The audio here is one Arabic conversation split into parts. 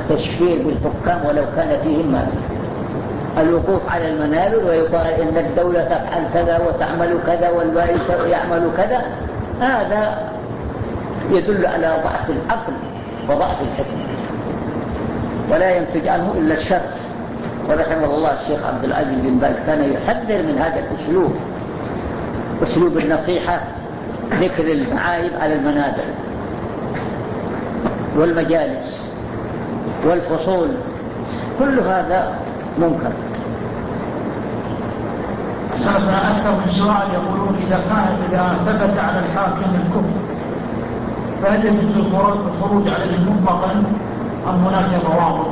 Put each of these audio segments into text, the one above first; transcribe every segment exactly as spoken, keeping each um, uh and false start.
التشفير بالحكام ولو كان فيهم ما فيه. الوقوف على المنابر ويقال إن الدولة تفعل كذا وتعمل كذا والوالي يعمل كذا، هذا يدل على ضعف العقل وضعف الحكمة، ولا ينتج عنه إلا الشر. ورحمه الله الشيخ عبد العزيز بن باز كان يحذر من هذا الأسلوب، أسلوب النصيحة، ذكر المعايب على المنابر والمجالس والفصول، كل هذا منكر. سلفنا أكثر من سؤال يقولون إذا كان إذا ثبت على الحاكم الكفر فهل يجوز الخروج عليه مطلقا أم هناك ضوابط؟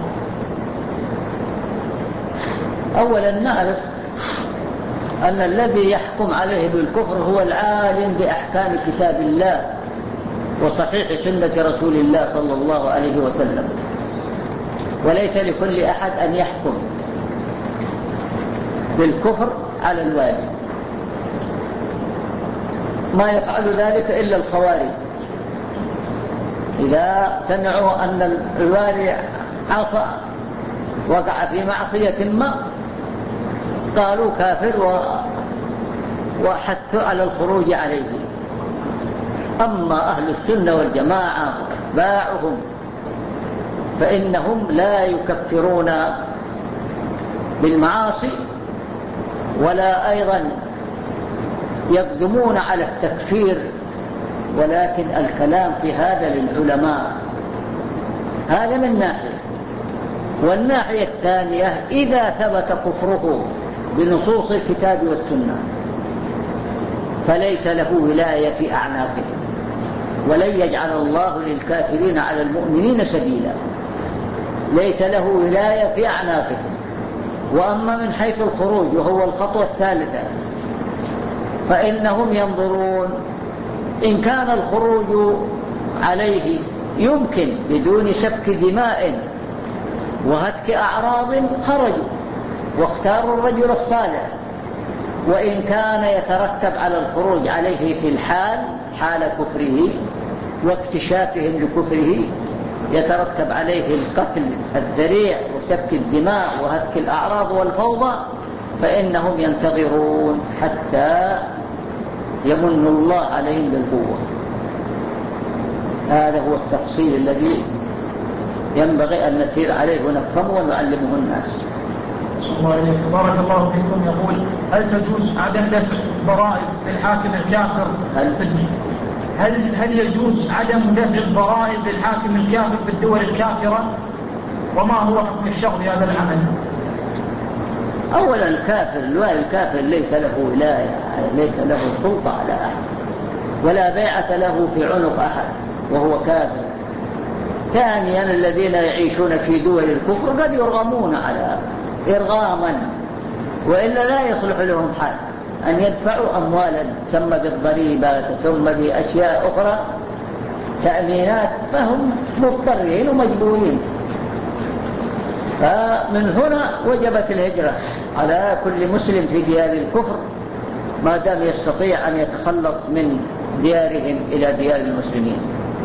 أولا نعرف أن الذي يحكم عليه بالكفر هو العالم بأحكام كتاب الله وصحيح سنة رسول الله صلى الله عليه وسلم، وليس لكل أحد أن يحكم بالكفر على الوالي. ما يفعل ذلك إلا الخوارج، إذا سمعوا أن الوالي عصى وقع في معصية ما قالوا كافر و... وحثوا على الخروج عليه. أما أهل السنة والجماعة وأتباعهم فإنهم لا يكفرون بالمعاصي ولا أيضا يقدمون على التكفير، ولكن الكلام في هذا للعلماء. هذا من ناحية. والناحية الثانية إذا ثبت كفره بنصوص الكتاب والسنة فليس له ولاية في أعناقهم، ولن يجعل الله للكافرين على المؤمنين سبيلا، ليس له ولاية في أعناقهم. وأما من حيث الخروج وهو الخطوة الثالثة فإنهم ينظرون إن كان الخروج عليه يمكن بدون سفك دماء وهتك أعراض خرجوا واختاروا الرجل الصالح، وإن كان يترتب على الخروج عليه في الحال حال كفره واكتشافهم لكفره يترتب عليه القتل الذريع وسفك الدماء وهتك الأعراض والفوضى، فإنهم ينتظرون حتى يمن الله عليهم بالقوة. هذا هو التفصيل الذي ينبغي أن نسير عليه ونفهمه ونعلمه الناس. الله عليك. بارك الله فيكم. يقول هل تجوز عدم دفع ضرائب للحاكم الكافر؟ هل هل هل يجوز عدم دفع الضرائب للحاكم الكافر في الدول الكافرة؟ وما هو حكم الشرع في هذا العمل؟ أولا الكافر الوالي الكافر ليس له ولاية، ليس له سلطة على أحد ولا بيعة له في عنق أحد وهو كافر. ثانيا الذين يعيشون في دول الكفر قد يرغمون على إرغاما، وإلا لا يصلح لهم حال أن يدفعوا أموالا تسمى بالضريبة ثم بأشياء أخرى تأمينات، فهم مضطرين ومجبورين. فمن هنا وجبت الهجرة على كل مسلم في ديار الكفر ما دام يستطيع أن يتخلص من ديارهم إلى ديار المسلمين.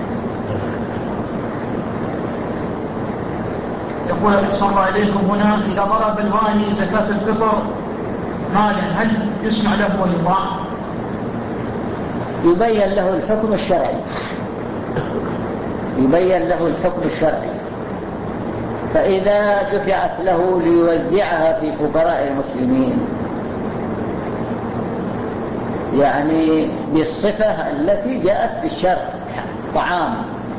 يقول أحسن الله إليكم هنا إذا ضرب الوالي زكاة الفطر مالا هل يسمع له ويطاع؟ يبين له الحكم الشرعي، يبين له الحكم الشرعي. فإذا دفعت له ليوزعها في فقراء المسلمين يعني بالصفة التي جاءت في الشرع طعام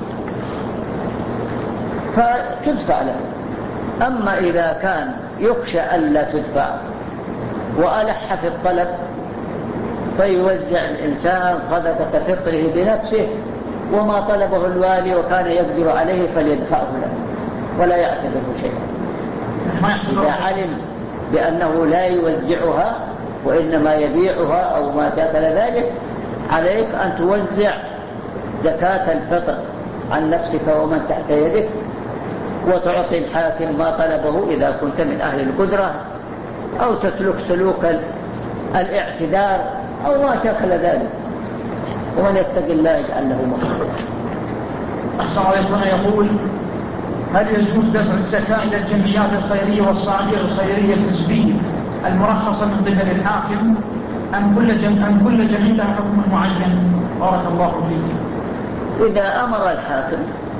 فتدفع له. أما إذا كان يخشى ألا تدفع وألح في الطلب فيوزع الإنسان صدقة فطره بنفسه، وما طلبه الوالي وكان يقدر عليه فليدفعه له ولا يعتبره شيئا. إذا علم بأنه لا يوزعها وإنما يبيعها أو ما شاكل ذلك عليك أن توزع زكاة الفطر عن نفسك ومن تحت يدك وتعطي الحاكم ما طلبه إذا كنت من أهل القدرة، أو تسلك سلوك الاعتذار أو ما شاكل ذلك، ومن يتق الله يجعل له مخرجا. أحسن عليكم. يقول هل يجوز دفع الزكاة إلى الجمعيات الخيرية والصناديق الخيرية الحزبية المرخصة من قبل الحاكم أم كل جمع أم كل جمعية لها حكم معين؟ بارك الله فيك. إذا أمر الحاكم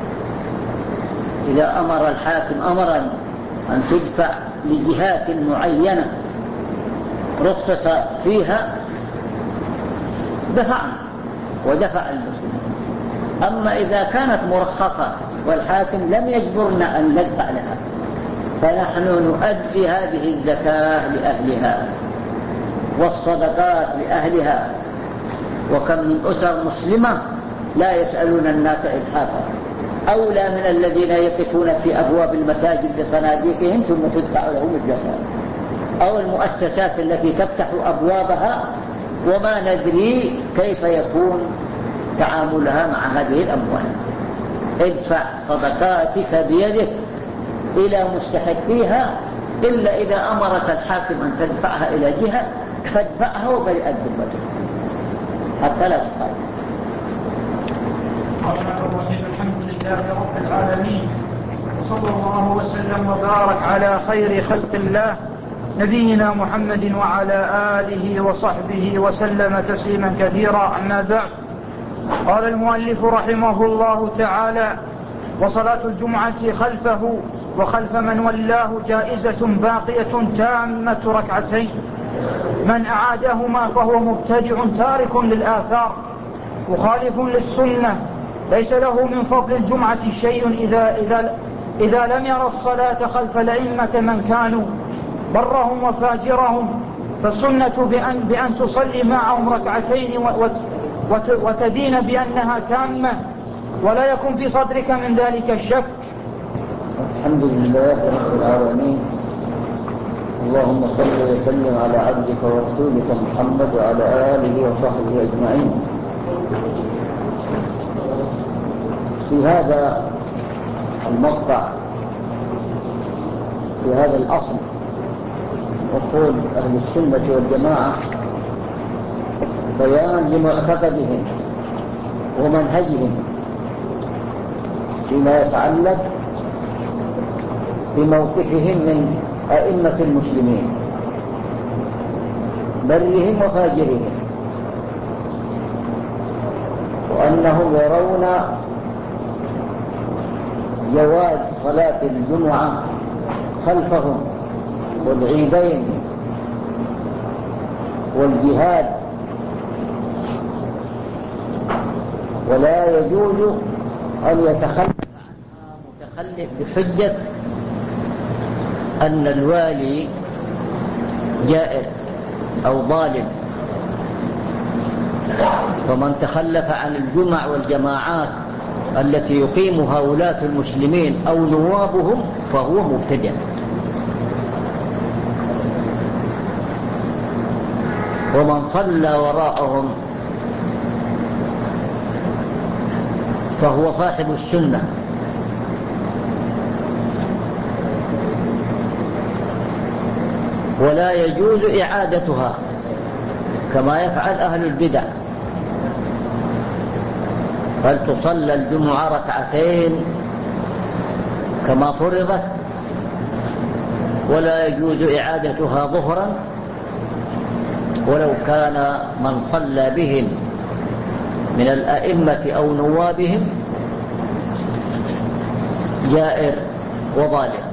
إذا أمر الحاكم أمرا أن تدفع لجهات معينة رخص فيها دفعنا ودفع المسلمين. أما إذا كانت مرخصة والحاكم لم يجبرنا أن ندفع لها فنحن نؤدي هذه الزكاة لأهلها والصدقات لأهلها. وكم من أسر مسلمة لا يسألون الناس إلحافا، أولى من الذين يقفون في أبواب المساجد لصناديقهم ثم تدفع لهم الزكاة، أو المؤسسات التي تفتح أبوابها وما ندري كيف يكون تعاملها مع هذه الأموال. ادفع صدقاتك بيدك إلى مستحقيها، إلا إذا أمرك الحاكم أن تدفعها إلى جهة فادفعها وبرئت ذمتك حتى لا تقال. الحمد لله رب العالمين، وصلى الله وسلم وبارك على خير خلق الله نبينا محمد وعلى آله وصحبه وسلم تسليما كثيرا. أما بعد، قال المؤلف رحمه الله تعالى: وصلاة الجمعة خلفه وخلف من ولاه جائزة باقية تامة ركعتين، من أعادهما فهو مبتدع تارك للآثار مخالف للسنة، ليس له من فضل الجمعة شيء إذا, إذا, إذا لم يرى الصلاة خلف الأئمة من كانوا برهم وفاجرهم، فالسنة بأن, بأن تصلي معهم ركعتين وتدين بأنها تامة، ولا يكن في صدرك من ذلك الشك. الحمد لله رب العالمين، اللهم صل وسلم على عبدك ورسولك محمد وعلى آله وصحبه أجمعين. في هذا المقطع، في هذا الأصل، أصول أهل السنة والجماعة، بيان لمعتقدهم ومنهجهم فيما يتعلق بموقفهم من أئمة المسلمين برهم وفاجرهم، وأنهم يرون جواز صلاة الجمعة خلفهم والعيدين والجهاد، ولا يجوز أن يتخلف عنها متخلف بحجة أن الوالي جائر أو ظالم. ومن تخلف عن الجمع والجماعات التي يقيمها ولاة المسلمين أو نوابهم فهو مبتدع. ومن صلى وراءهم فهو صاحب السنة. ولا يجوز إعادتها كما يفعل أهل البدع، بل تصلى الجمعة ركعتين كما فرضت، ولا يجوز إعادتها ظهرا ولو كان من صلى بهم من الأئمة أو نوابهم جائر وظالم.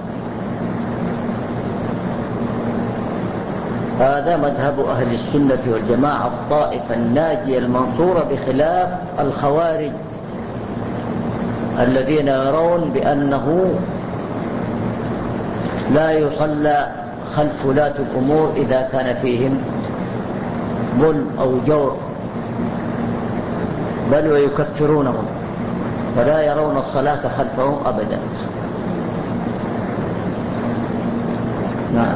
هذا مذهب أهل السنة والجماعة، الطائفة الناجية المنصورة، بخلاف الخوارج الذين يرون بأنه لا يصلى خلف ولاة الأمور إذا كان فيهم ظلم أو جور، بل ويكفرونهم ولا يرون الصلاة خلفهم أبدا. نعم.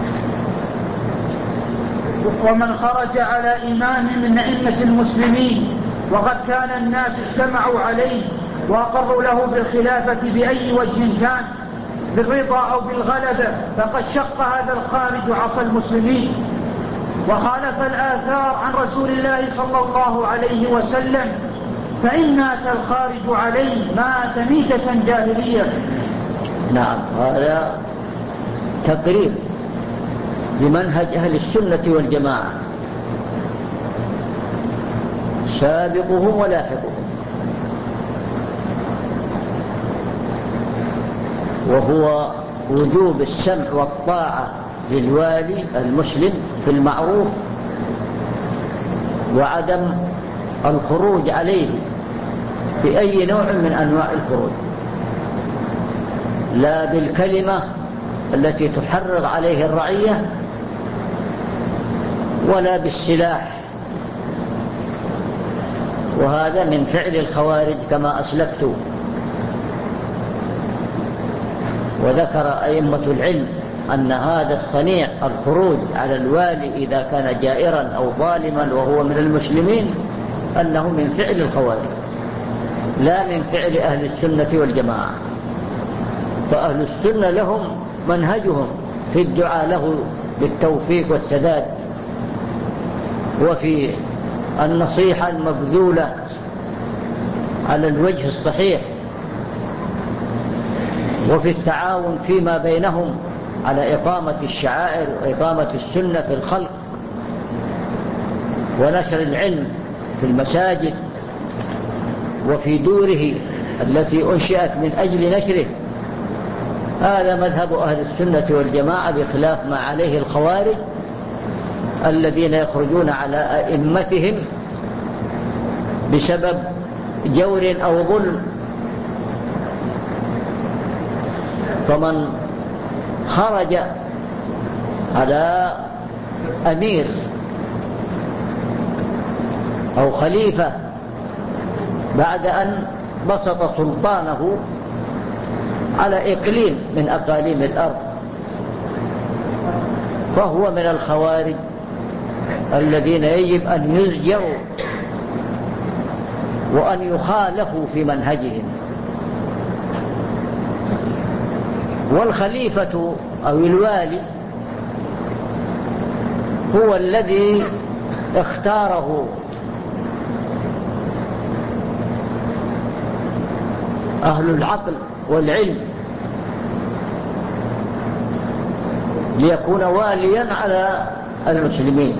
ومن خرج على إمام من أئمة المسلمين وقد كان الناس اجتمعوا عليه وأقروا له بالخلافة بأي وجه كان، بالرضا أو بالغلبة، فقد شق هذا الخارج عصا المسلمين وخالف الآثار عن رسول الله صلى الله عليه وسلم، فإن مات الخارج عليه مات ميتة جاهلية نعم، هذا تقرير لمنهج أهل السنة والجماعة، سابقهم ولاحقهم، وهو وجوب السمع والطاعة للوالي المسلم في المعروف، وعدم الخروج عليه بأي نوع من أنواع الخروج، لا بالكلمة التي تحرض عليه الرعية، ولا بالسلاح، وهذا من فعل الخوارج كما أسلفت. وذكر أئمة العلم أن هذا الصنيع الخروج على الوالي إذا كان جائرا أو ظالما وهو من المسلمين أنه من فعل الخوارج لا من فعل أهل السنة والجماعة. فأهل السنة لهم منهجهم في الدعاء له بالتوفيق والسداد، وفي النصيحة المبذولة على الوجه الصحيح، وفي التعاون فيما بينهم على إقامة الشعائر وإقامة السنة في الخلق، ونشر العلم في المساجد وفي دوره التي أنشئت من أجل نشره. هذا مذهب أهل السنة والجماعة، بخلاف ما عليه الخوارج الذين يخرجون على أئمتهم بسبب جور أو ظلم. فمن خرج على أمير أو خليفة بعد أن بسط سلطانه على إقليم من أقاليم الأرض فهو من الخوارج الذين يجب أن يزجروا وأن يخالفوا في منهجهم. والخليفة أو الوالي هو الذي اختاره أهل العقل والعلم ليكون واليا على المسلمين،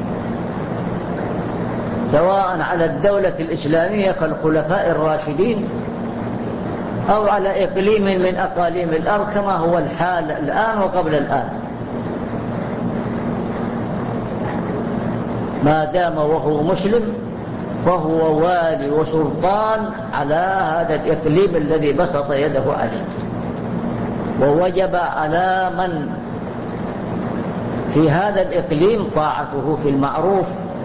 سواء على الدولة الإسلامية كالخلفاء الراشدين أو على إقليم من أقاليم الأرض كما هو الحال الآن وقبل الآن، ما دام وهو مسلم فهو والي وسلطان على هذا الإقليم الذي بسط يده عليه. ووجب على من في هذا الإقليم طاعته في المعروف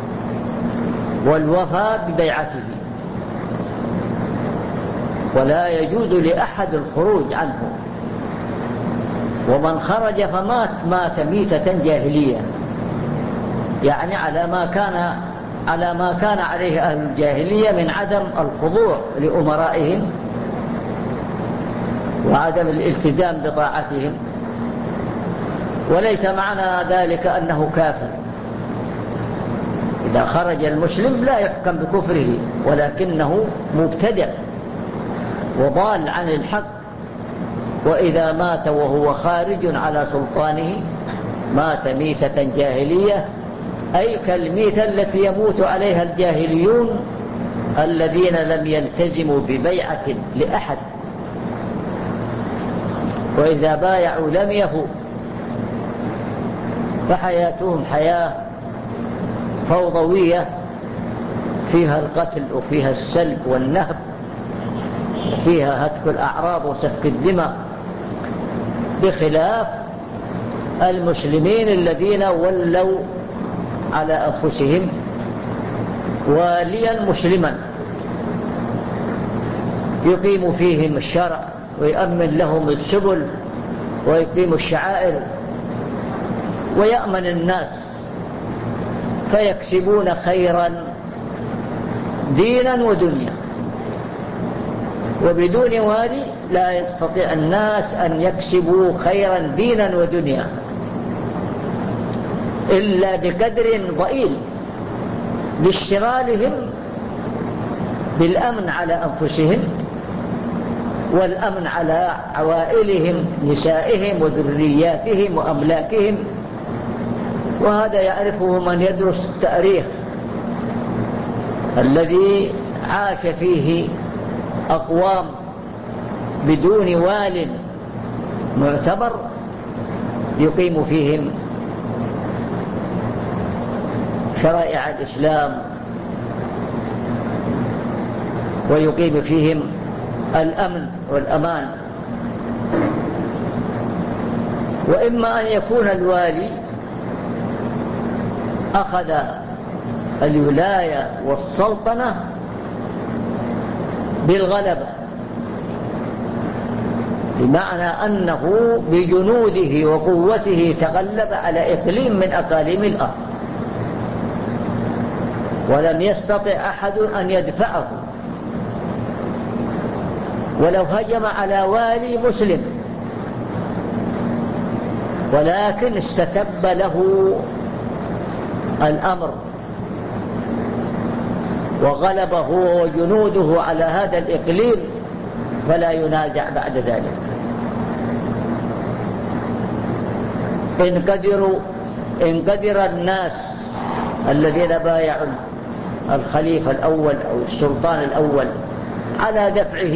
والوفاء ببيعته، ولا يجوز لأحد الخروج عنه. ومن خرج فمات مات ميتة جاهلية، يعني على ما كان على ما كان عليه أهل الجاهلية من عدم الخضوع لأمرائهم وعدم الالتزام بطاعتهم. وليس معنى ذلك أنه كافر. إذا خرج المسلم لا يحكم بكفره، ولكنه مبتدع وضال عن الحق. وإذا مات وهو خارج على سلطانه مات ميتة جاهلية، أي كالميتة التي يموت عليها الجاهليون الذين لم يلتزموا ببيعة لأحد، وإذا بايعوا لم يفوا، فحياتهم حياة فوضوية فيها القتل وفيها السلب والنهب وفيها هتك الأعراض وسفك الدماء، بخلاف المسلمين الذين ولوا على أنفسهم واليا مسلما يقيم فيهم الشرع ويأمن لهم السبل ويقيم الشعائر ويأمن الناس، فيكسبون خيرا دينا ودنيا. وبدون والي لا يستطيع الناس أن يكسبوا خيرا دينا ودنيا إلا بقدر ضئيل باشتغالهم بالأمن على أنفسهم والأمن على عوائلهم، نسائهم وذرياتهم وأملاكهم. وهذا يعرفه من يدرس التاريخ الذي عاش فيه أقوام بدون وال معتبر يقيم فيهم شرائع الإسلام ويقيم فيهم الأمن والأمان. وإما أن يكون الوالي أخذ الولاية والسلطنة بالغلبة، بمعنى أنه بجنوده وقوته تغلب على إقليم من أقاليم الأرض ولم يستطع أحد أن يدفعه، ولو هجم على والي مسلم ولكن استتب له الأمر وغلبه وجنوده على هذا الإقليم فلا ينازع بعد ذلك. إن قدروا إن قدر الناس الذين بايعوا الخليفة الأول أو السلطان الأول على دفعه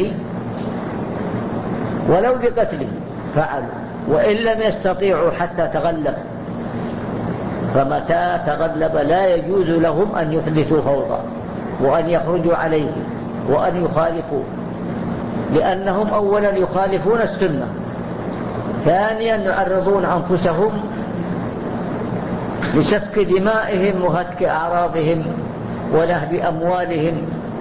ولو بقتله فعلوا، وإن لم يستطيعوا حتى تغلب، فمتى تغلب لا يجوز لهم أن يحدثوا فوضى وأن يخرجوا عليه وأن يخالفوا، لأنهم أولا يخالفون السنة، ثانيا يعرضون أنفسهم لسفك دمائهم وهتك أعراضهم ونهب أموالهم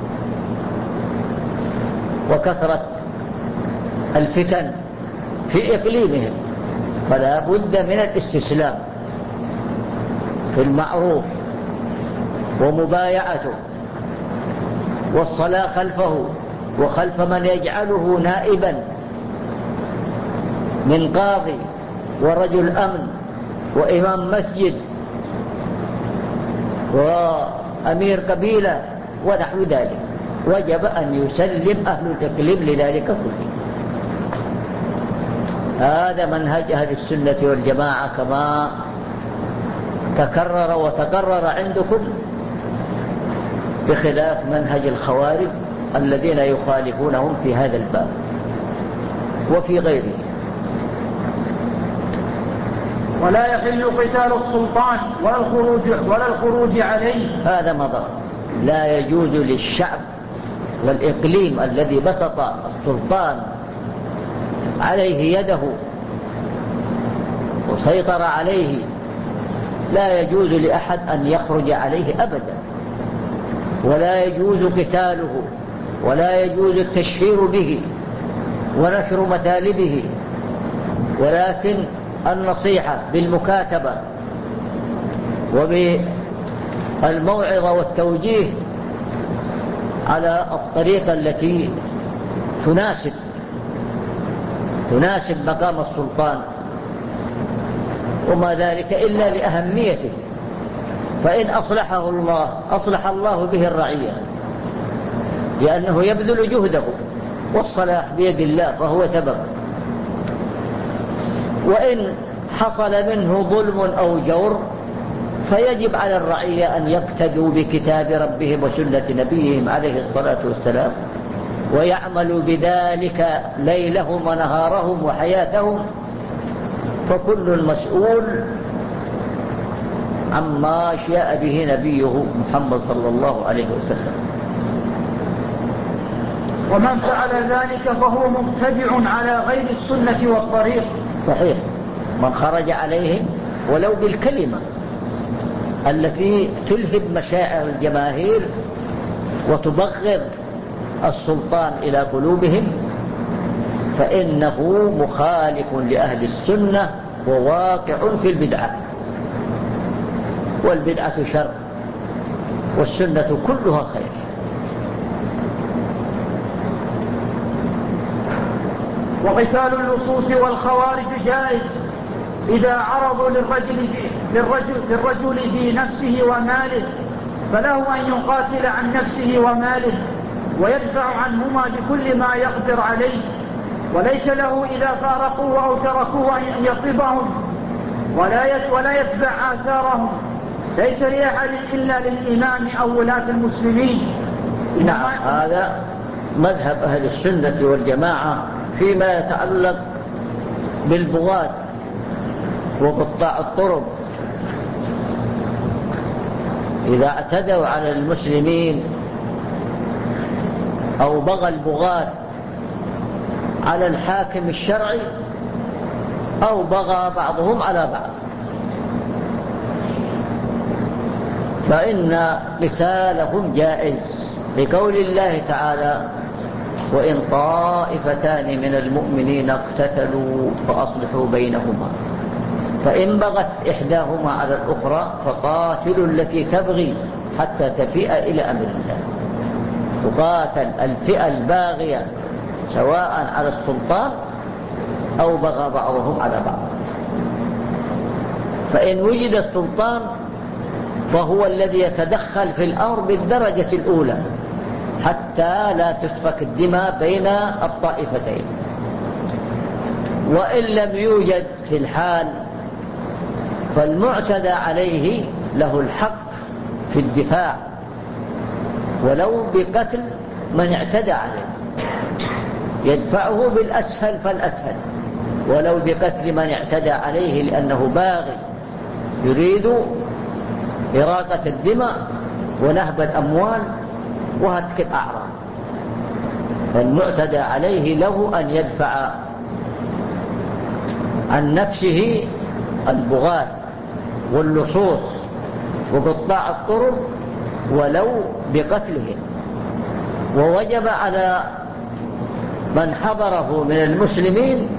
وكثرة الفتن في إقليمهم. فلا بد من الاستسلام في المعروف ومبايعته والصلاة خلفه وخلف من يجعله نائبا من قاضي ورجل أمن وإمام مسجد وأمير قبيلة ونحو ذلك. وجب أن يسلم أهل الإقليم لذلك كله. هذا منهج أهل السنة والجماعة كما تكرر وتقرر عندكم، بخلاف منهج الخوارج الذين يخالفونهم في هذا الباب وفي غيره. ولا يحل قتال السلطان ولا الخروج, ولا الخروج عليه. هذا مضر. لا يجوز للشعب والإقليم الذي بسط السلطان عليه يده وسيطر عليه، لا يجوز لأحد أن يخرج عليه أبدا، ولا يجوز قتاله، ولا يجوز التشهير به ونشر مثالبه، ولكن النصيحة بالمكاتبة وبالموعظة والتوجيه على الطريقة التي تناسب تناسب مقام السلطان، وما ذلك إلا لأهميته. فإن أصلحه الله أصلح الله به الرعية، لأنه يبذل جهده، والصلاح بيد الله فهو سبب. وإن حصل منه ظلم أو جور فيجب على الرعية أن يقتدوا بكتاب ربهم وسنة نبيهم عليه الصلاة والسلام، ويعملوا بذلك ليلهم ونهارهم وحياتهم، فكل مسؤول عما شاء به نبيه محمد صلى الله عليه وسلم. ومن فعل ذلك فهو مبتدع على غير السنة والطريق. صحيح، من خرج عليهم ولو بالكلمة التي تلهب مشاعر الجماهير وتبغض السلطان إلى قلوبهم فإنه مخالف لأهل السنة وواقع في البدعة، والبدعة شر والسنة كلها خير. وقتال اللصوص والخوارج جائز إذا عرضوا للرجل للرجل, للرجل في نفسه وماله، فله أن يقاتل عن نفسه وماله ويدفع عنهما بكل ما يقدر عليه، وليس له إذا فارقوه أو تركوه أن يطلبهم ولا ولا يتبع آثارهم. ليس لأحد إلا للإمام أو ولاة المسلمين. نعم، هذا مذهب أهل السنة والجماعة فيما يتعلق بالبغاة وقطاع الطرق. إذا اعتدوا على المسلمين أو بغى البغاة على الحاكم الشرعي أو بغى بعضهم على بعض، فإن قتالهم جائز، لقول الله تعالى: وإن طائفتان من المؤمنين اقتتلوا فأصلحوا بينهما فإن بغت إحداهما على الأخرى فقاتلوا التي تبغي حتى تفيء إلى أمر الله. تقاتل الفئة الباغية سواء على السلطان أو بغى بعضهم على بعض. فإن وجد السلطان فهو الذي يتدخل في الأمر بالدرجة الأولى حتى لا تسفك الدماء بين الطائفتين. وإن لم يوجد في الحال فالمعتدى عليه له الحق في الدفاع ولو بقتل من اعتدى عليه، يدفعه بالأسهل فالأسهل، ولو بقتل من اعتدى عليه لأنه باغي يريد إراقة الدماء ونهب الأموال وهتك الأعراض. فالمعتدى عليه له أن يدفع عن نفسه البغاة واللصوص وقطاع الطرق ولو بقتلهم. ووجب على من حضره من المسلمين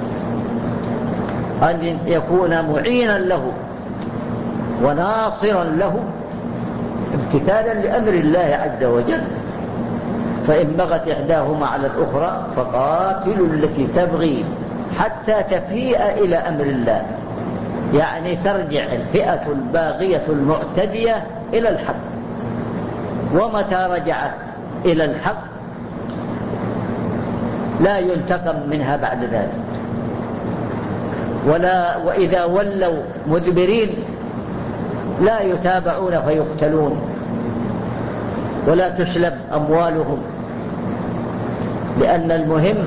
أن يكون معينا له وناصرا له امتثالا لأمر الله عز وجل. فإن بغت إحداهما على الأخرى فقاتلوا التي تبغي حتى تفيء إلى أمر الله، يعني ترجع الفئة الباغية المعتدية إلى الحق. ومتى رجعت إلى الحق لا ينتقم منها بعد ذلك. ولا وإذا ولوا مدبرين لا يتابعون فيقتلون ولا تسلب أموالهم، لأن المهم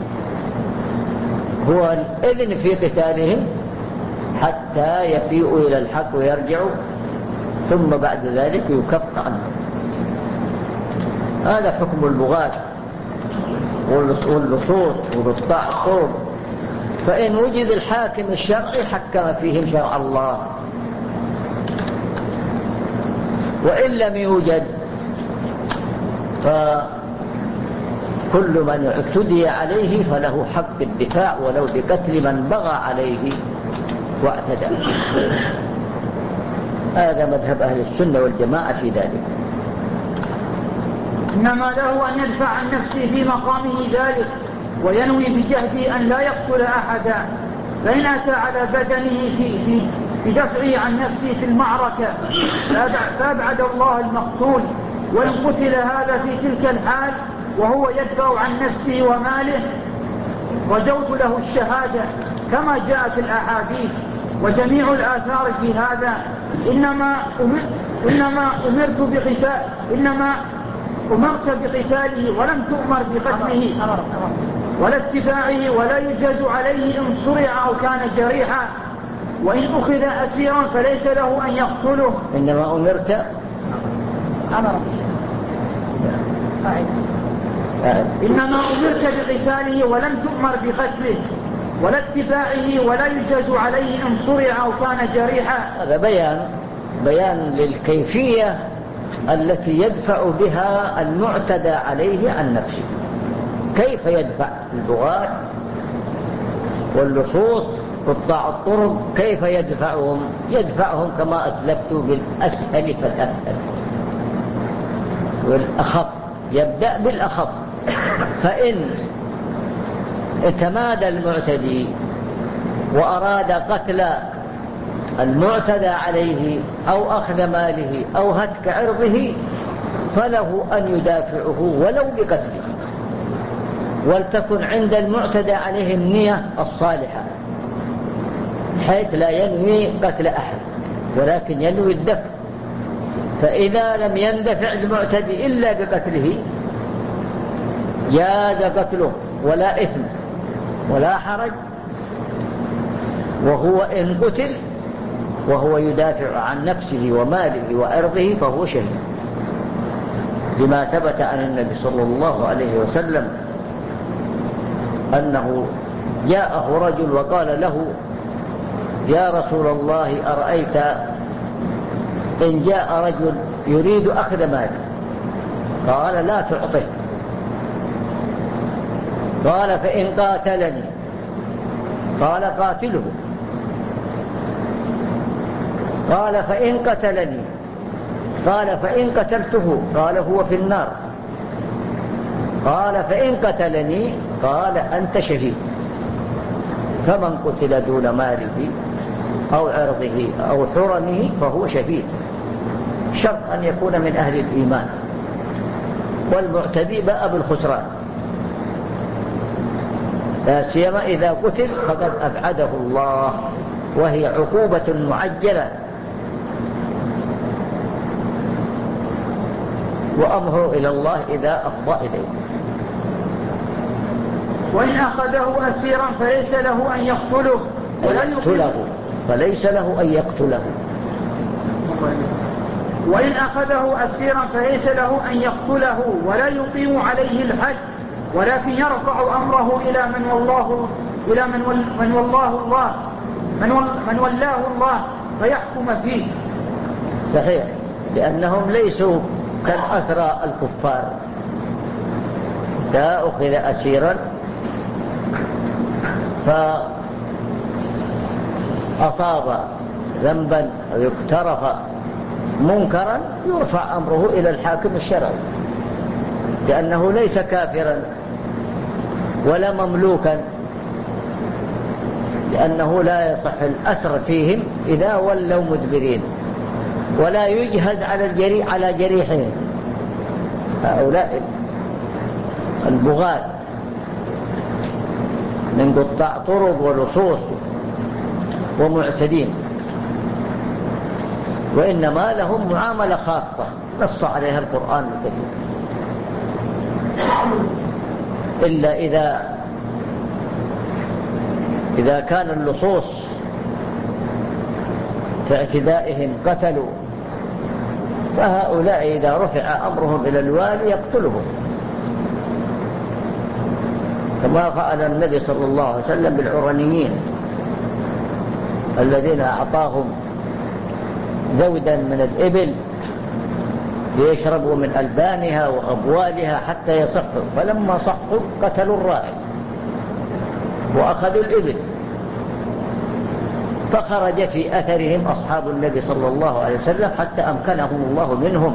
هو الإذن في قتالهم حتى يفيئوا إلى الحق ويرجعوا، ثم بعد ذلك يكف عنهم. هذا حكم البغاة واللصوص وقطاع الطرق. فإن وجد الحاكم الشرعي حكم فيهم شرع الله، وإن لم يوجد فكل من اعتدي عليه فله حق الدفاع ولو بقتل من بغى عليه واعتدى. هذا مذهب أهل السنة والجماعة في ذلك. إنما له أن يدفع عن نفسه في مقامه ذلك وينوي بجهده أن لا يقتل أحدا، فإن أتى على بدنه في, في, في دفعه عن نفسه في المعركة فأبعد الله المقتول. وإن قتل هذا في تلك الحال وهو يدفع عن نفسه وماله رجوت له الشهادة كما جاء في الأحاديث وجميع الآثار في هذا. إنما أمر إنما أمرت بقتال إنما أمرت بقتاله ولم تؤمر بقتله ولا اتباعه، ولا يجاز عليه إن صرع أو كان جريحا، وإن أخذ أسيرا فليس له أن يقتله. إنما أمرت إنما أمرت بقتاله ولم تؤمر بقتله ولا اتباعه، ولا يجاز عليه إن صرع أو كان جريحا. هذا بيان بيان للكيفية التي يدفع بها المعتدى عليه عن نفسه. كيف يدفع البغاة واللصوص قطاع الطرق؟ كيف يدفعهم؟ يدفعهم كما أسلفت بالأسهل فالأسهل والأخف. يبدأ بالأخف. فإن تمادى المعتدي وأراد قتل المعتدى عليه أو أخذ ماله أو هتك عرضه فله أن يدافعه ولو بقتله. ولتكن عند المعتدى عليه النية الصالحة، حيث لا ينوي قتل أحد ولكن ينوي الدفع. فإذا لم يندفع المعتدي إلا بقتله جاز قتله ولا إثم ولا حرج، وهو إن قتل وهو يدافع عن نفسه وماله وعرضه فهو شهيد، لما ثبت عن النبي صلى الله عليه وسلم أنه جاءه رجل وقال له: يا رسول الله، أرأيت إن جاء رجل يريد أخذ مالي؟ قال: لا تعطه. قال: فإن قاتلني؟ قال: قاتله. قال: فإن قتلني؟ قال: فإن قتلته؟ قال: هو في النار. قال: فإن قتلني؟ قال: أنت شهيد. فمن قتل دون ماله أو عرضه أو حرمه فهو شهيد، شرط أن يكون من أهل الإيمان، والمعتدي باء بالخسران، لا سيما إذا قتل فقد أبعده الله، وهي عقوبة معجلة، وأمره إلى الله إذا أفضى إليه. وإن أخذه أسيرا فليس له أن يقتله ولا يقتله فليس له أن يقتله وإن أخذه أسيرا فليس له أن يقتله ولا يقيم عليه الحد، ولكن يرفع أمره إلى من والله إلى من, ول من والله الله من, ول من ولاه الله فيحكم فيه. صحيح، لأنهم ليسوا كالأسرى الكفار. إذا أخذ أسيرا فأصاب ذنبا أو اقترف منكرا يرفع أمره إلى الحاكم الشرعي، لأنه ليس كافرا ولا مملوكا، لأنه لا يصح الأسر فيهم إذا ولوا مدبرين، ولا يجهز على الجريح على جريحهم. هؤلاء البغاة من قطاع طرق ولصوص ومعتدين، وإنما لهم معاملة خاصة نص عليها القرآن الكريم، إلا إذا إذا كان اللصوص في اعتدائهم قتلوا، فهؤلاء إذا رفع أمرهم إلى الوالي يقتلهم، كما فعل النبي صلى الله عليه وسلم بالعرنيين الذين أعطاهم ذودا من الإبل ليشربوا من ألبانها وأبوالها حتى يصحوا، فلما صحوا قتلوا الراعي وأخذوا الإبل، فخرج في أثرهم أصحاب النبي صلى الله عليه وسلم حتى أمكنهم الله منهم،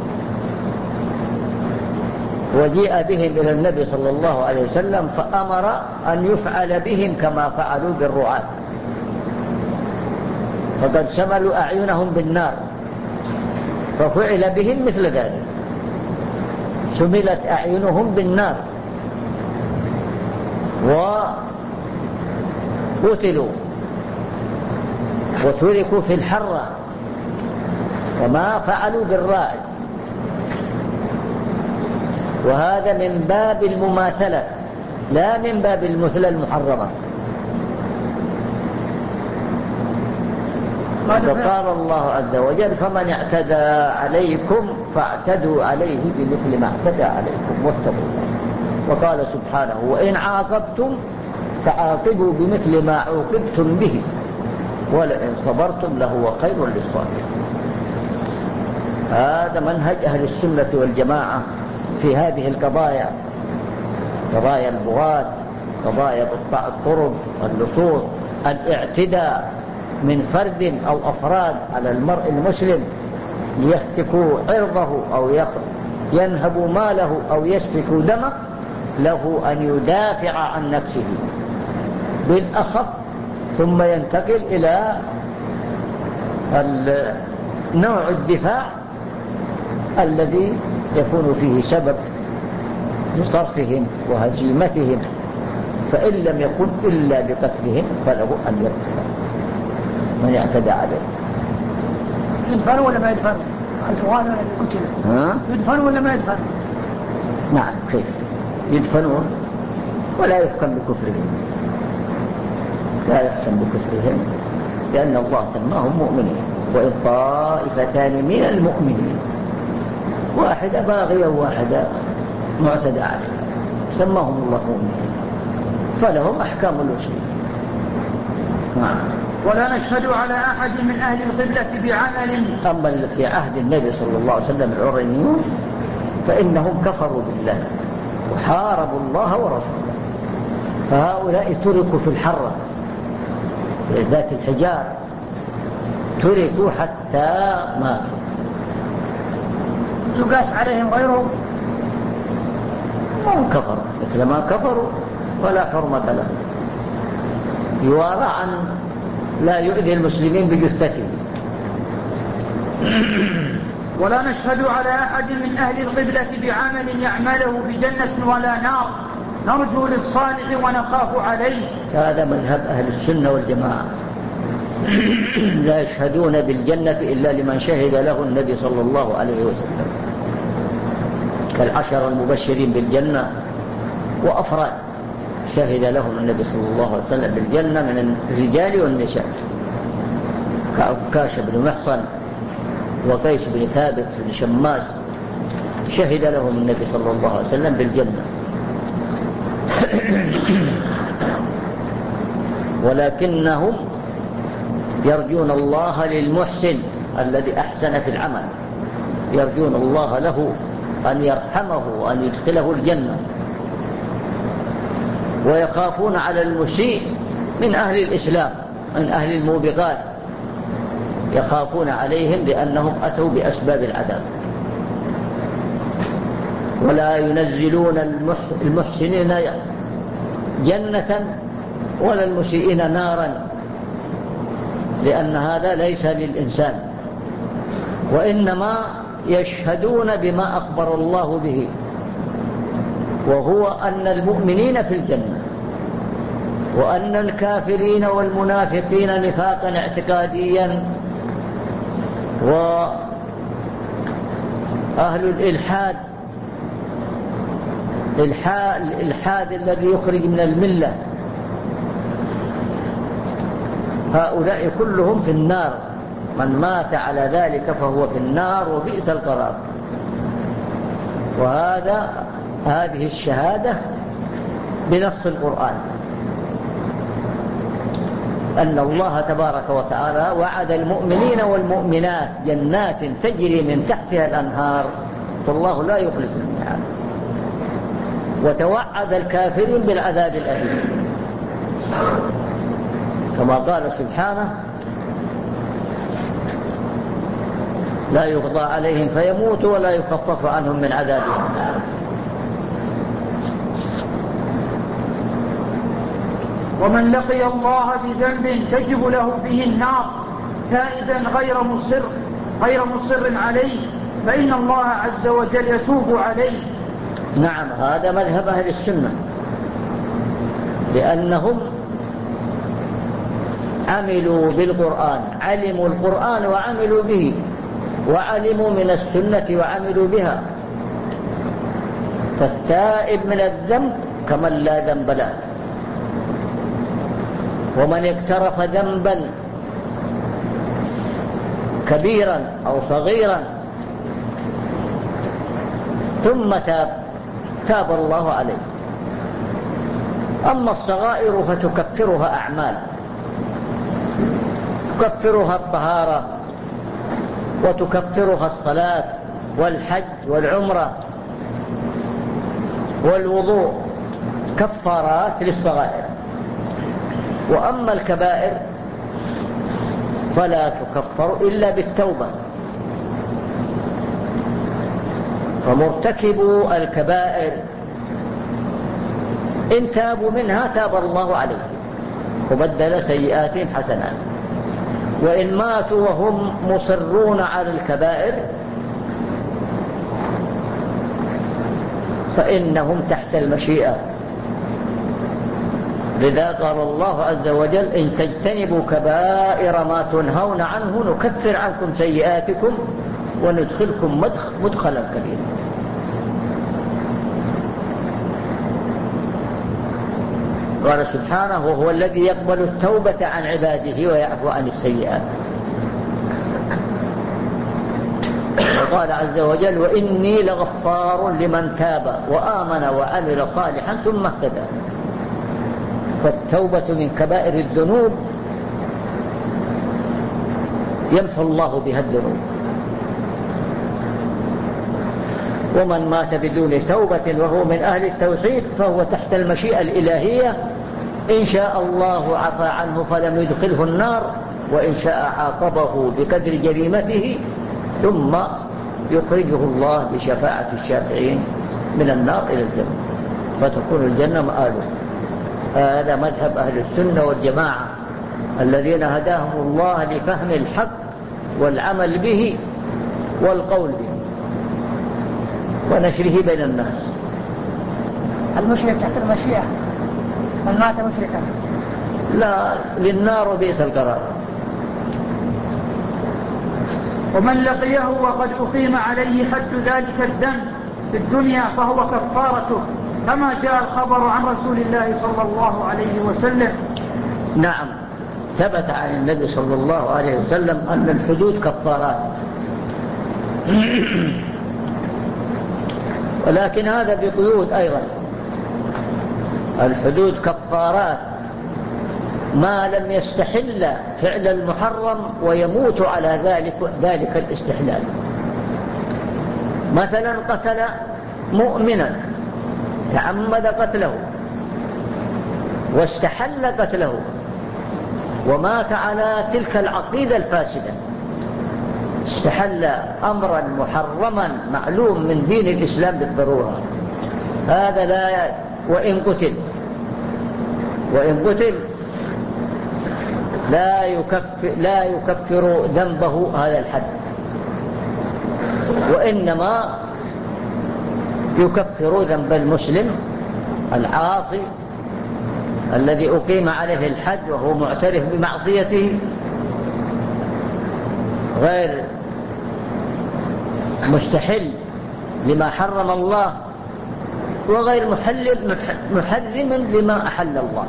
وجيء بهم إلى النبي صلى الله عليه وسلم فأمر أن يفعل بهم كما فعلوا بالرعاة، فقد شملوا أعينهم بالنار، ففعل بهم مثل ذلك، شملت أعينهم بالنار وقتلوا وتركوا في الحرة وما فعلوا بالراعي. وهذا من باب المماثلة لا من باب المثلى المحرمة. فقال الله عز وجل: فمن اعتدى عليكم فاعتدوا عليه بمثل ما اعتدى عليكم واتقوا الله. وقال سبحانه: وإن عاقبتم فعاقبوا بمثل ما عوقبتم به ولئن صبرتم لهو خير للصابرين. هذا منهج أهل السنة والجماعة في هذه القضايا، قضايا البغاة، قضايا قطاع الطرق، اللصوص، الاعتداء من فرد أو أفراد على المرء المسلم ليهتكوا عرضه أو ينهبوا ماله أو يسفكوا دمه، له أن يدافع عن نفسه بالأخف، ثم ينتقل إلى نوع الدفاع الذي يكون فيه سبب بصرفهم وهزيمتهم، فإن لم يكن إلا بقتلهم فله أن يقتل من اعتدى عليه. يدفنوا ولا ما يدفنوا؟ الإخوان اللي قتلوا يدفنوا ولا ما يدفنوا؟ نعم، كيف يدفنون ولا يحكم بكفرهم، لا يحكم بكفرهم، لأن الله سماهم مؤمنين. وإن طائفتان من المؤمنين، واحدة باغية وواحدة معتدى عليها، سماهم الله مؤمنين، فلهم أحكام المسلمين. نعم. ولا نشهد على أحد من أهل القبلة بعمل. أما في عهد النبي صلى الله عليه وسلم العرنيون فإنهم كفروا بالله وحاربوا الله ورسوله، فهؤلاء تركوا في الحرة ذات الحجار، تركوا حتى ماتوا. يقاس عليهم غيرهم، هم كفروا مثل ما كفروا ولا حرمة لهم، يوارى عن لا يؤذي المسلمين بجثته. ولا نشهد على أحد من أهل القبلة بعمل يعمله بجنة ولا نار، نرجو للصالح ونخاف عليه. هذا مذهب أهل السنة والجماعة، لا يشهدون بالجنة إلا لمن شهد له النبي صلى الله عليه وسلم، كالعشر المبشرين بالجنة وأفراد شهد لهم النبي صلى الله عليه وسلم بالجنة من الرجال والنساء، كعكاش بن محصن وقيس بن ثابت بن شماس، شهد لهم النبي صلى الله عليه وسلم بالجنة. ولكنهم يرجون الله للمحسن الذي أحسن في العمل، يرجون الله له أن يرحمه وأن يدخله الجنة، ويخافون على المسيء من أهل الإسلام، من أهل الموبقات، يخافون عليهم لأنهم أتوا بأسباب العذاب. ولا ينزلون المحسنين جنة ولا المسيئين نارا، لأن هذا ليس للإنسان، وإنما يشهدون بما أخبر الله به، وهو أن المؤمنين في الجنة، وأن الكافرين والمنافقين نفاقا اعتقاديا وأهل الإلحاد الإلحاد الذي يخرج من الملة، هؤلاء كلهم في النار، من مات على ذلك فهو في النار وبئس القرار. وهذا هذه الشهادة بنص القرآن، أن الله تبارك وتعالى وعد المؤمنين والمؤمنات جنات تجري من تحتها الأنهار، والله لا يخلف الميعاد، وتوعد الكافرين بالعذاب الأليم، كما قال سبحانه: لا يقضى عليهم فيموتوا ولا يخفف عنهم من عذابهم. ومن لقي الله بذنب تجب له به النار تائبا غير مصر غير مصر عليه، فإن الله عز وجل يتوب عليه. نعم، هذا مذهب أهل السنة، لأنهم عملوا بالقرآن، علموا القرآن وعملوا به، وعلموا من السنة وعملوا بها، فالتائب من الذنب كمن لا ذنب له، ومن اقترف ذنبا كبيرا أو صغيرا ثم تاب تاب الله عليه. أما الصغائر فتكفرها أعمال، تكفرها الطهارة، وتكفرها الصلاة والحج والعمرة والوضوء، كفارات للصغائر. وأما الكبائر فلا تكفر إلا بالتوبة، فمرتكبو الكبائر إن تابوا منها تاب الله عليهم وبدل سيئاتهم حسنات، وإن ماتوا وهم مصرون على الكبائر فإنهم تحت المشيئة. لذا قال الله عز وجل: إن تجتنبوا كبائر ما تنهون عنه نكفر عنكم سيئاتكم وندخلكم مدخلا كريما. قال سبحانه: وهو الذي يقبل التوبة عن عباده ويعفو عن السيئات. وقال عز وجل: وإني لغفار لمن تاب وآمن وعمل صالحا ثم اهتدى. فالتوبة من كبائر الذنوب يمحو الله بها الذنوب، ومن مات بدون توبة وهو من أهل التوحيد فهو تحت المشيئة الإلهية. إن شاء الله عفى عنه فلم يدخله النار، وإن شاء عاقبه بقدر جريمته ثم يخرجه الله بشفاعة الشافعين من النار إلى الجنة، فتكون الجنة مآله. هذا مذهب أهل السنة والجماعة الذين هداهم الله لفهم الحق والعمل به والقول به ونشره بين الناس. المشرك تحت المشيئة، من مات مشركا لا، للنار وبئس القرار. ومن لقيه وقد أقيم عليه حد ذلك الذنب في الدنيا فهو كفارته، كما جاء الخبر عن رسول الله صلى الله عليه وسلم. نعم، ثبت عن النبي صلى الله عليه وسلم أن الحدود كفارات. ولكن هذا بقيود أيضا. الحدود كفارات ما لم يستحل فعل المحرم ويموت على ذلك ذلك الاستحلال. مثلا قتل مؤمنا، تعمد قتله واستحل قتله ومات على تلك العقيدة الفاسدة، استحل أمرا محرما معلوم من دين الإسلام بالضرورة، هذا لا ي... وإن قتل وإن قتل لا يكفر, لا يكفر ذنبه هذا الحد، وإنما يكفر ذنب المسلم العاصي الذي أقيم عليه الحد وهو معترف بمعصيته غير مستحل لما حرم الله وغير محلل محرم لما أحل الله.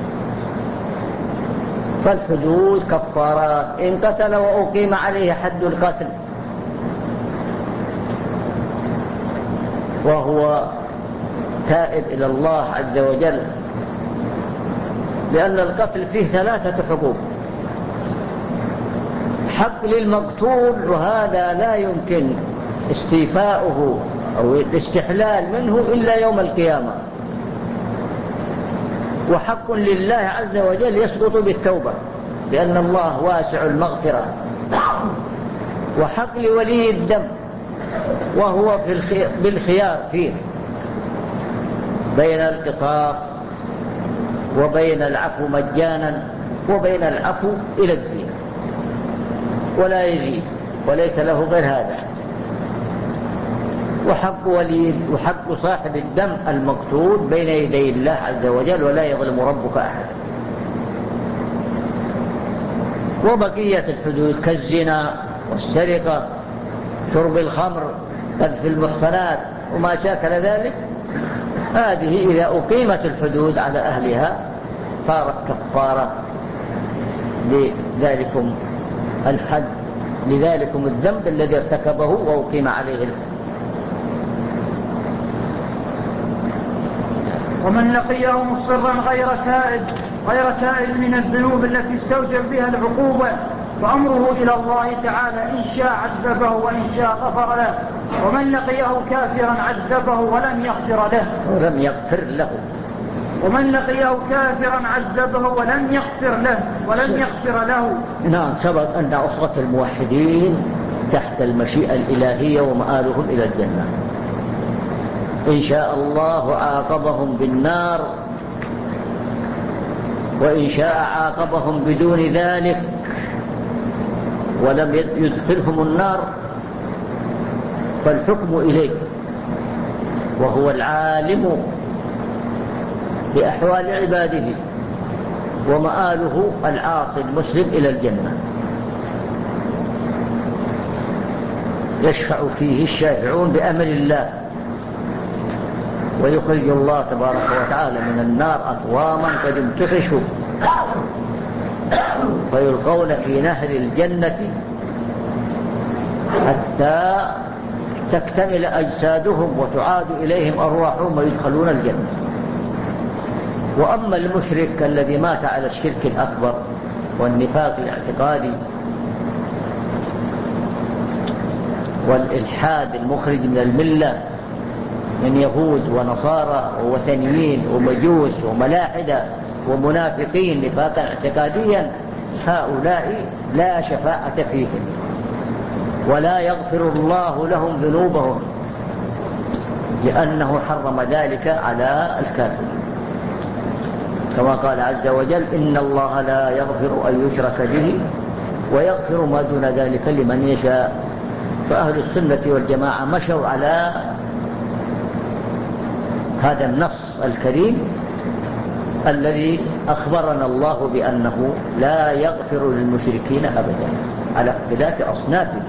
فالحدود كفارات. إن قتل وأقيم عليه حد القتل وهو تائب إلى الله عز وجل، لأن القتل فيه ثلاثة حقوق: حق للمقتول وهذا لا يمكن استيفاؤه أو الاستحلال منه إلا يوم القيامة، وحق لله عز وجل يسقط بالتوبة لأن الله واسع المغفرة، وحق لولي الدم وهو في الخيار بالخيار فيه بين القصاص وبين العفو مجانا وبين العفو إلى الدين، ولا يزيد وليس له غير هذا. وحق ولي وحق صاحب الدم المقتول بين يدي الله عز وجل، ولا يظلم ربك أحد. وبقية الحدود كالزنا والسرقة، شرب الخمر، قذف المحصنات وما شاكل ذلك، هذه إذا أقيمت الحدود على أهلها صارت كفارة لذلكم الحد، لذلكم الذنب الذي ارتكبه وأقيم عليه الحد. ومن لقيه مصرا غير تائب غير تائب من الذنوب التي استوجب بها العقوبة فأمره إلى الله تعالى، إن شاء عذبه وإن شاء غفر له. ومن لقيه كافرا عذبه ولم يغفر له ولم يغفر له ومن لقيه كافرا عذبه ولم يغفر له ولم يغفر له نعم، سبق أن عصرة الموحدين تحت المشيئة الإلهية ومآلهم إلى الجنة. إن شاء الله عاقبهم بالنار، وإن شاء عاقبهم بدون ذلك ولم يدخلهم النار، فالحكم إليه. وهو العالم بأحوال عباده، ومآله العاصي المسلم إلى الجنة، يشفع فيه الشافعون بأمر الله، ويخرج الله تبارك وتعالى من النار أقواما قد امتحشوا فيلقون في نهر الجنة حتى تكتمل أجسادهم وتعاد إليهم أرواحهم ويدخلون الجنة. وأما المشرك الذي مات على الشرك الأكبر والنفاق الاعتقادي والإلحاد المخرج من الملة من يهود ونصارى ووثنيين ومجوس وملاحدة ومنافقين نفاقا اعتقاديا، هؤلاء لا شفاعة فيهم ولا يغفر الله لهم ذنوبهم، لأنه حرم ذلك على الكافر، كما قال عز وجل: إن الله لا يغفر أن يشرك به ويغفر ما دون ذلك لمن يشاء. فأهل السنة والجماعة مشوا على هذا النص الكريم الذي أخبرنا الله بأنه لا يغفر للمشركين أبدا، على اختلاف أصنافهم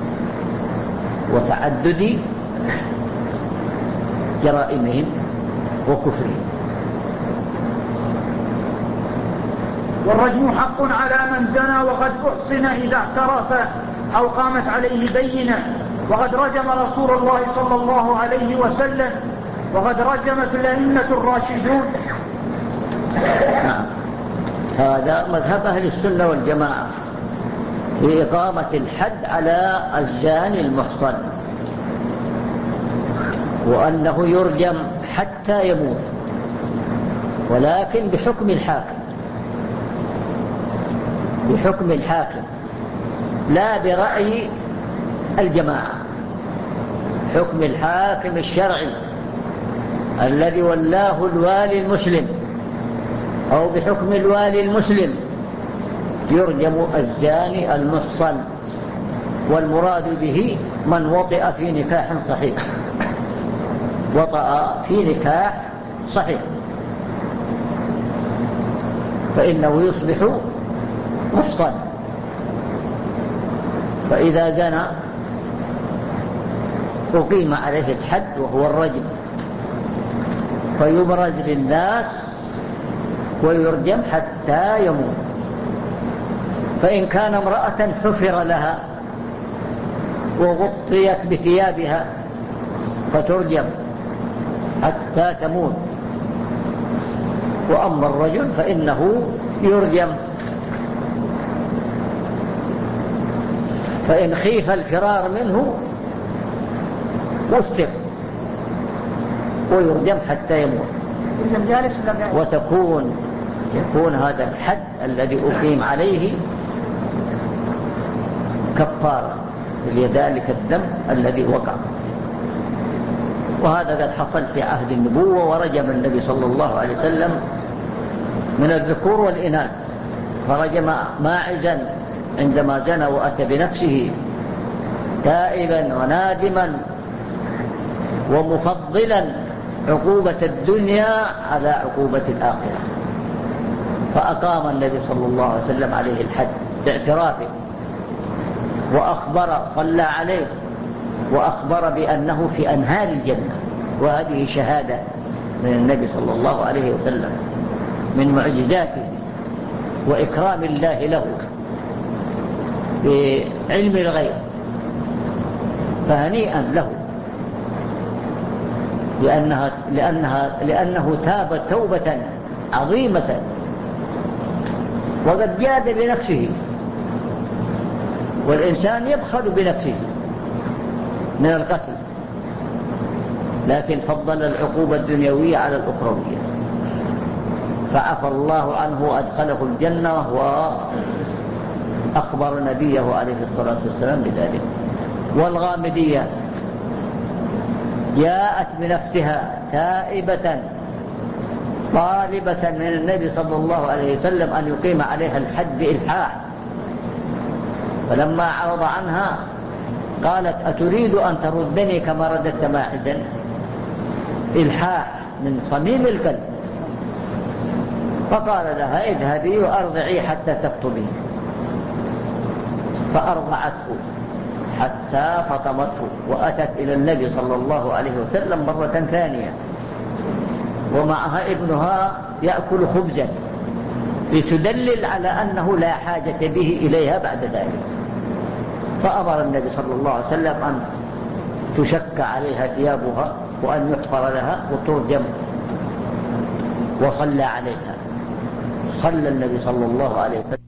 وتعدد جرائمهم وكفرهم. والرجم حق على من زنى وقد أحصن إذا اعترف أو قامت عليه بينة، وقد رجم رسول الله صلى الله عليه وسلم، وقد رجمت الأئمة الراشدون. نعم، هذا مذهب أهل السنة والجماعة في إقامة الحد على الزاني المحصن، وأنه يرجم حتى يموت، ولكن بحكم الحاكم، بحكم الحاكم لا برأي الجماعة، حكم الحاكم الشرعي الذي ولاه الوالي المسلم، أو بحكم الوالي المسلم يرجم الزاني المحصن، والمراد به من وطئ في نكاح صحيح، وطأ في نكاح صحيح فإنه يصبح محصن. فإذا زنى أقيم عليه الحد وهو الرجم، فيبرز للناس ويرجم حتى يموت. فإن كان امرأة حفر لها وغطيت بثيابها فترجم حتى تموت. وأما الرجل فإنه يرجم. فإن خيف الفرار منه وثق ويرجم حتى يموت، وتكون يكون هذا الحد الذي أقيم عليه كفارة لذلك الدم الذي وقع. وهذا قد حصل في عهد النبوة، ورجم النبي صلى الله عليه وسلم من الذكور والإناث، فرجم ماعزا عندما زنى وأتى بنفسه تائبا ونادما ومفضلا عقوبة الدنيا على عقوبة الآخرة، فأقام النبي صلى الله عليه وسلم عليه الحد باعترافه، وأخبر صلى عليه وأخبر بأنه في أنهار الجنة. وهذه شهادة من النبي صلى الله عليه وسلم من معجزاته وإكرام الله له بعلم الغيب، فهنيئا له لأنها لأنها لأنه تاب توبة عظيمة، وقد جاد بنفسه، والإنسان يبخل بنفسه من القتل، لكن فضل العقوبة الدنيوية على الأخروية، فعفى الله عنه وأدخله الجنة، وأخبر نبيه عليه الصلاة والسلام بذلك. والغامدية جاءت بنفسها تائبة طالبة من النبي صلى الله عليه وسلم أن يقيم عليها الحد إلحاح، فلما عرض عنها قالت: أتريد أن تردني كما رددت ماعزا؟ إلحاح من صميم القلب. فقال لها اذهبي وأرضعي حتى تفطمي، فأرضعته حتى فطمته، وأتت إلى النبي صلى الله عليه وسلم مرة ثانية ومعها ابنها يأكل خبزا لتدلل على أنه لا حاجة به إليها بعد ذلك. فأمر النبي صلى الله عليه وسلم أن تشك عليها ثيابها وأن يحفر لها وترجم، وصلى عليها. صلى النبي صلى الله عليه وسلم